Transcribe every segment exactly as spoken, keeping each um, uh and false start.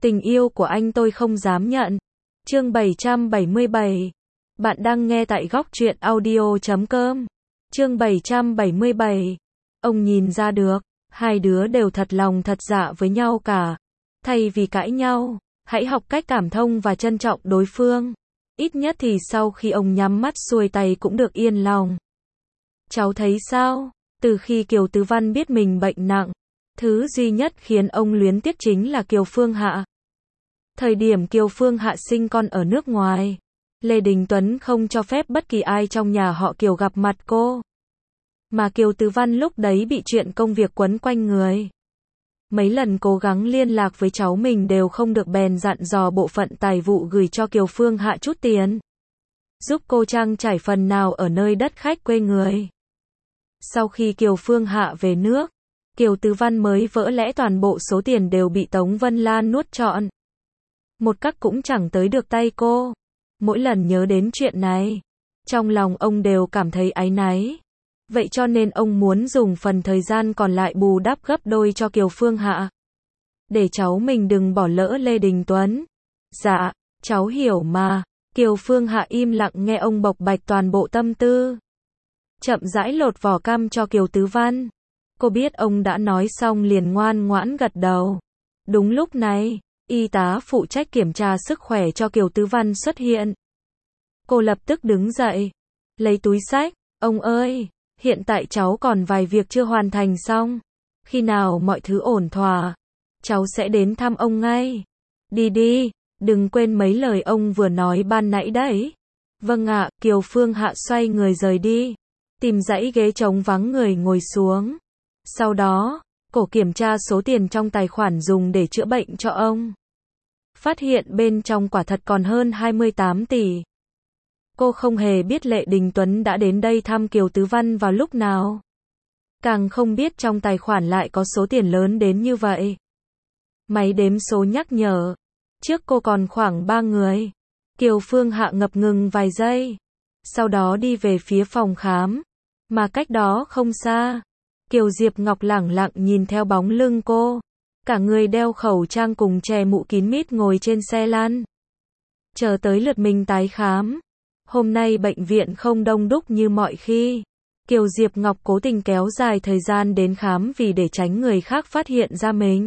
Tình yêu của anh tôi không dám nhận. Chương bảy trăm bảy mươi bảy. Bạn đang nghe tại góc truyện audio chấm com. Chương bảy trăm bảy mươi bảy. Ông nhìn ra được, hai đứa đều thật lòng thật dạ với nhau cả. Thay vì cãi nhau, hãy học cách cảm thông và trân trọng đối phương. Ít nhất thì sau khi ông nhắm mắt xuôi tay cũng được yên lòng. Cháu thấy sao? Từ khi Kiều Tứ Văn biết mình bệnh nặng, thứ duy nhất khiến ông luyến tiếc chính là Kiều Phương Hạ. Thời điểm Kiều Phương Hạ sinh con ở nước ngoài, Lê Đình Tuấn không cho phép bất kỳ ai trong nhà họ Kiều gặp mặt cô. Mà Kiều Tứ Văn lúc đấy bị chuyện công việc quấn quanh người. Mấy lần cố gắng liên lạc với cháu mình đều không được, bèn dặn dò bộ phận tài vụ gửi cho Kiều Phương Hạ chút tiền, giúp cô trang trải phần nào ở nơi đất khách quê người. Sau khi Kiều Phương Hạ về nước, Kiều Tứ Văn mới vỡ lẽ toàn bộ số tiền đều bị Tống Vân Lan nuốt trọn. Một cắc cũng chẳng tới được tay cô. Mỗi lần nhớ đến chuyện này, trong lòng ông đều cảm thấy áy náy. Vậy cho nên ông muốn dùng phần thời gian còn lại bù đắp gấp đôi cho Kiều Phương Hạ, để cháu mình đừng bỏ lỡ Lê Đình Tuấn. Dạ, cháu hiểu mà. Kiều Phương Hạ im lặng nghe ông bộc bạch toàn bộ tâm tư. Chậm rãi lột vỏ cam cho Kiều Tứ Văn. Cô biết ông đã nói xong liền ngoan ngoãn gật đầu. Đúng lúc này, y tá phụ trách kiểm tra sức khỏe cho Kiều Tứ Văn xuất hiện. Cô lập tức đứng dậy, lấy túi xách. Ông ơi, hiện tại cháu còn vài việc chưa hoàn thành xong. Khi nào mọi thứ ổn thỏa, cháu sẽ đến thăm ông ngay. Đi đi, đừng quên mấy lời ông vừa nói ban nãy đấy. Vâng ạ. Kiều Phương Hạ xoay người rời đi, tìm dãy ghế trống vắng người ngồi xuống. Sau đó, cô kiểm tra số tiền trong tài khoản dùng để chữa bệnh cho ông. Phát hiện bên trong quả thật còn hơn hai mươi tám tỷ. Cô không hề biết Lê Đình Tuấn đã đến đây thăm Kiều Tứ Văn vào lúc nào. Càng không biết trong tài khoản lại có số tiền lớn đến như vậy. Máy đếm số nhắc nhở. Trước cô còn khoảng ba người. Kiều Phương Hạ ngập ngừng vài giây. Sau đó đi về phía phòng khám. Mà cách đó không xa, Kiều Diệp Ngọc lẳng lặng nhìn theo bóng lưng cô. Cả người đeo khẩu trang cùng che mũ kín mít ngồi trên xe lăn. Chờ tới lượt mình tái khám. Hôm nay bệnh viện không đông đúc như mọi khi. Kiều Diệp Ngọc cố tình kéo dài thời gian đến khám vì để tránh người khác phát hiện ra mình.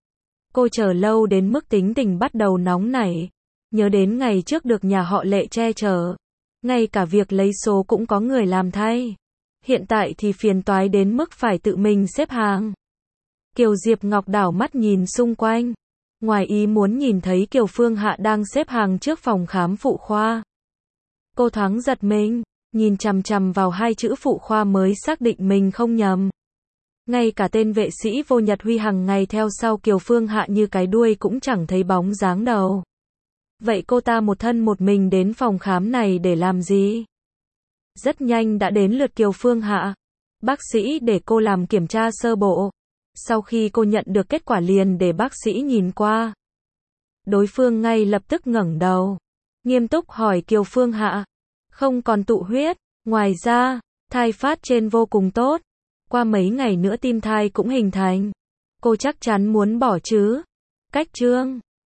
Cô chờ lâu đến mức tính tình bắt đầu nóng nảy. Nhớ đến ngày trước được nhà họ Lệ che chở. Ngay cả việc lấy số cũng có người làm thay. Hiện tại thì phiền toái đến mức phải tự mình xếp hàng. Kiều Diệp Ngọc đảo mắt nhìn xung quanh. Ngoài ý muốn nhìn thấy Kiều Phương Hạ đang xếp hàng trước phòng khám phụ khoa. Cô thoáng giật mình, nhìn chằm chằm vào hai chữ phụ khoa mới xác định mình không nhầm. Ngay cả tên vệ sĩ Vô Nhật Huy hàng ngày theo sau Kiều Phương Hạ như cái đuôi cũng chẳng thấy bóng dáng đâu. Vậy cô ta một thân một mình đến phòng khám này để làm gì? Rất nhanh đã đến lượt Kiều Phương Hạ. Bác sĩ để cô làm kiểm tra sơ bộ. Sau khi cô nhận được kết quả liền để bác sĩ nhìn qua. Đối phương ngay lập tức ngẩng đầu, nghiêm túc hỏi Kiều Phương Hạ. Không còn tụ huyết. Ngoài ra, thai phát trên vô cùng tốt. Qua mấy ngày nữa tim thai cũng hình thành. Cô chắc chắn muốn bỏ chứ? Cách chương